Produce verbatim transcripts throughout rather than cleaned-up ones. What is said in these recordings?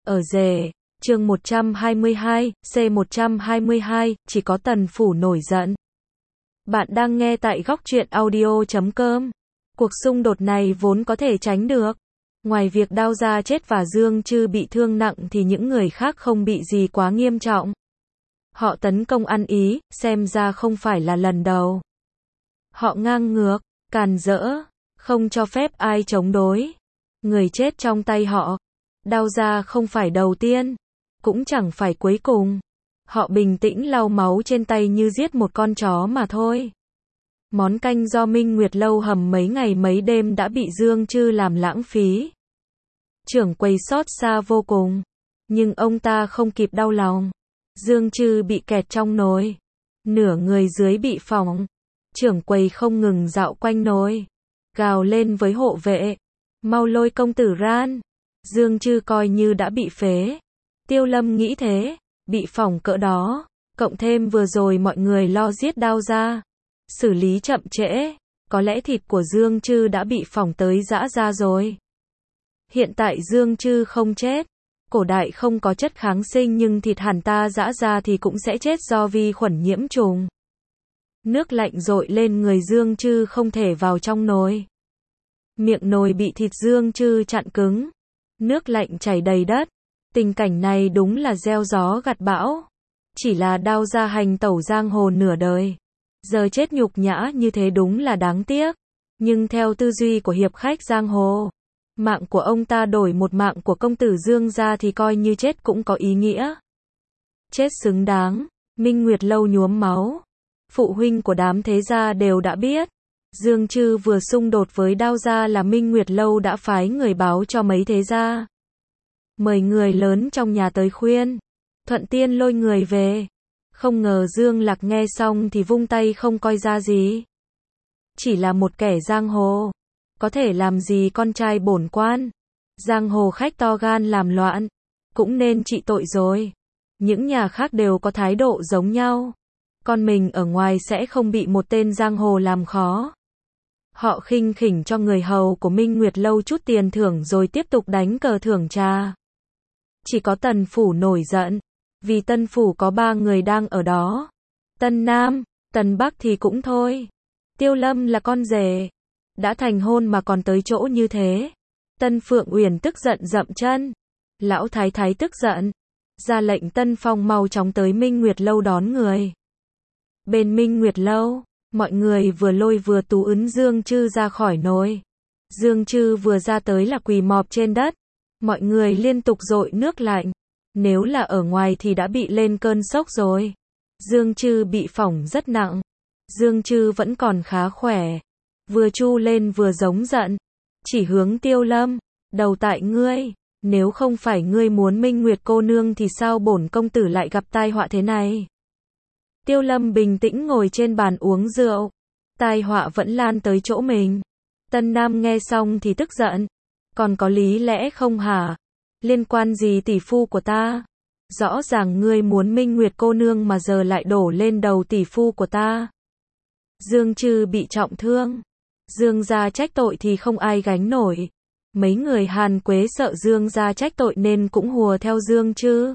Ở rể, chương một trăm hai mươi hai, C một trăm hai mươi hai, chỉ có Tần Phủ nổi giận. Bạn đang nghe tại góc truyện audio chấm com. Cuộc xung đột này vốn có thể tránh được. Ngoài việc Đao Gia chết và Dương Trư bị thương nặng thì những người khác không bị gì quá nghiêm trọng. Họ tấn công ăn ý, xem ra không phải là lần đầu. Họ ngang ngược, càn rỡ, không cho phép ai chống đối. Người chết trong tay họ. Đao Gia không phải đầu tiên, cũng chẳng phải cuối cùng. Họ bình tĩnh lau máu trên tay như giết một con chó mà thôi. Món canh do Minh Nguyệt lâu hầm mấy ngày mấy đêm đã bị Dương Trư làm lãng phí. Trưởng quầy xót xa vô cùng, nhưng ông ta không kịp đau lòng. Dương Trư bị kẹt trong nồi, nửa người dưới bị phỏng. Trưởng quầy không ngừng dạo quanh nồi, gào lên với hộ vệ, mau lôi công tử ran. Dương Trư coi như đã bị phế. Tiêu Lâm nghĩ thế, bị phỏng cỡ đó, cộng thêm vừa rồi mọi người lo giết Đao Gia, xử lý chậm trễ, có lẽ thịt của Dương Trư đã bị phỏng tới giã ra rồi. Hiện tại Dương Trư không chết, cổ đại không có chất kháng sinh nhưng thịt hàn ta giã ra thì cũng sẽ chết do vi khuẩn nhiễm trùng. Nước lạnh dội lên người Dương Trư không thể vào trong nồi. Miệng nồi bị thịt Dương Trư chặn cứng, nước lạnh chảy đầy đất. Tình cảnh này đúng là gieo gió gặt bão. Chỉ là Đao Gia hành tẩu giang hồ nửa đời, giờ chết nhục nhã như thế đúng là đáng tiếc. Nhưng theo tư duy của hiệp khách giang hồ, mạng của ông ta đổi một mạng của công tử Dương gia thì coi như chết cũng có ý nghĩa. Chết xứng đáng. Minh Nguyệt lâu nhuốm máu. Phụ huynh của đám thế gia đều đã biết. Dương Trư vừa xung đột với Đao Gia là Minh Nguyệt lâu đã phái người báo cho mấy thế gia, mời người lớn trong nhà tới khuyên, thuận tiên lôi người về. Không ngờ Dương Lạc nghe xong thì vung tay không coi ra gì. Chỉ là một kẻ giang hồ, có thể làm gì con trai bổn quan. Giang hồ khách to gan làm loạn, cũng nên trị tội rồi. Những nhà khác đều có thái độ giống nhau. Con mình ở ngoài sẽ không bị một tên giang hồ làm khó. Họ khinh khỉnh cho người hầu của Minh Nguyệt lâu chút tiền thưởng rồi tiếp tục đánh cờ thưởng trà. Chỉ có Tần Phủ nổi giận, vì Tân Phủ có ba người đang ở đó. Tân Nam, Tân Bắc thì cũng thôi. Tiêu Lâm là con rể, đã thành hôn mà còn tới chỗ như thế. Tân Phượng Uyển tức giận dậm chân. Lão Thái Thái tức giận, ra lệnh Tân Phong mau chóng tới Minh Nguyệt lâu đón người. Bên Minh Nguyệt lâu, mọi người vừa lôi vừa tú ấn Dương Trư ra khỏi nồi. Dương Trư vừa ra tới là quỳ mọp trên đất. Mọi người liên tục dội nước lạnh. Nếu là ở ngoài thì đã bị lên cơn sốc rồi. Dương Trư bị phỏng rất nặng. Dương Trư vẫn còn khá khỏe. Vừa chu lên vừa giống giận. Chỉ hướng Tiêu Lâm. Đầu tại ngươi. Nếu không phải ngươi muốn Minh Nguyệt cô nương thì sao bổn công tử lại gặp tai họa thế này? Tiêu Lâm bình tĩnh ngồi trên bàn uống rượu. Tai họa vẫn lan tới chỗ mình. Tân Nam nghe xong thì tức giận. Còn có lý lẽ không hả? Liên quan gì tỷ phu của ta? Rõ ràng ngươi muốn Minh Nguyệt cô nương mà giờ lại đổ lên đầu tỷ phu của ta. Dương Trư bị trọng thương. Dương gia trách tội thì không ai gánh nổi. Mấy người Hàn Quế sợ Dương gia trách tội nên cũng hùa theo Dương Trư.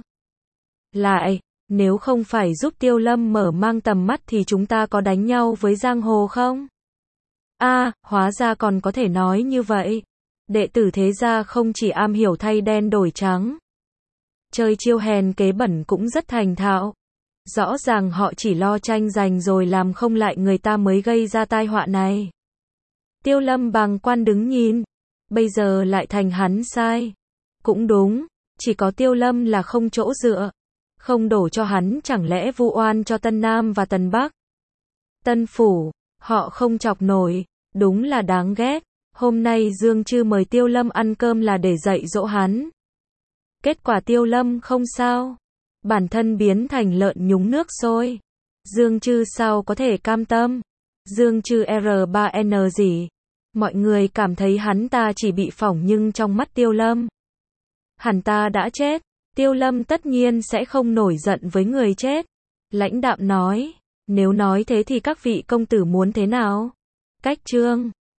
Lại, nếu không phải giúp Tiêu Lâm mở mang tầm mắt thì chúng ta có đánh nhau với giang hồ không? A, à, hóa ra còn có thể nói như vậy. Đệ tử thế gia không chỉ am hiểu thay đen đổi trắng, chơi chiêu hèn kế bẩn cũng rất thành thạo. Rõ ràng họ chỉ lo tranh giành rồi làm không lại người ta mới gây ra tai họa này. Tiêu Lâm bàng quan đứng nhìn, bây giờ lại thành hắn sai. Cũng đúng, chỉ có Tiêu Lâm là không chỗ dựa. Không đổ cho hắn chẳng lẽ vu oan cho Tân Nam và Tân Bắc. Tân Phủ, họ không chọc nổi, đúng là đáng ghét. Hôm nay Dương Trư mời Tiêu Lâm ăn cơm là để dạy dỗ hắn. Kết quả Tiêu Lâm không sao. Bản thân biến thành lợn nhúng nước sôi. Dương Trư sao có thể cam tâm. Dương Trư R ba N gì. Mọi người cảm thấy hắn ta chỉ bị phỏng nhưng trong mắt Tiêu Lâm, hắn ta đã chết. Tiêu Lâm tất nhiên sẽ không nổi giận với người chết. Lãnh đạm nói. Nếu nói thế thì các vị công tử muốn thế nào? Cách chương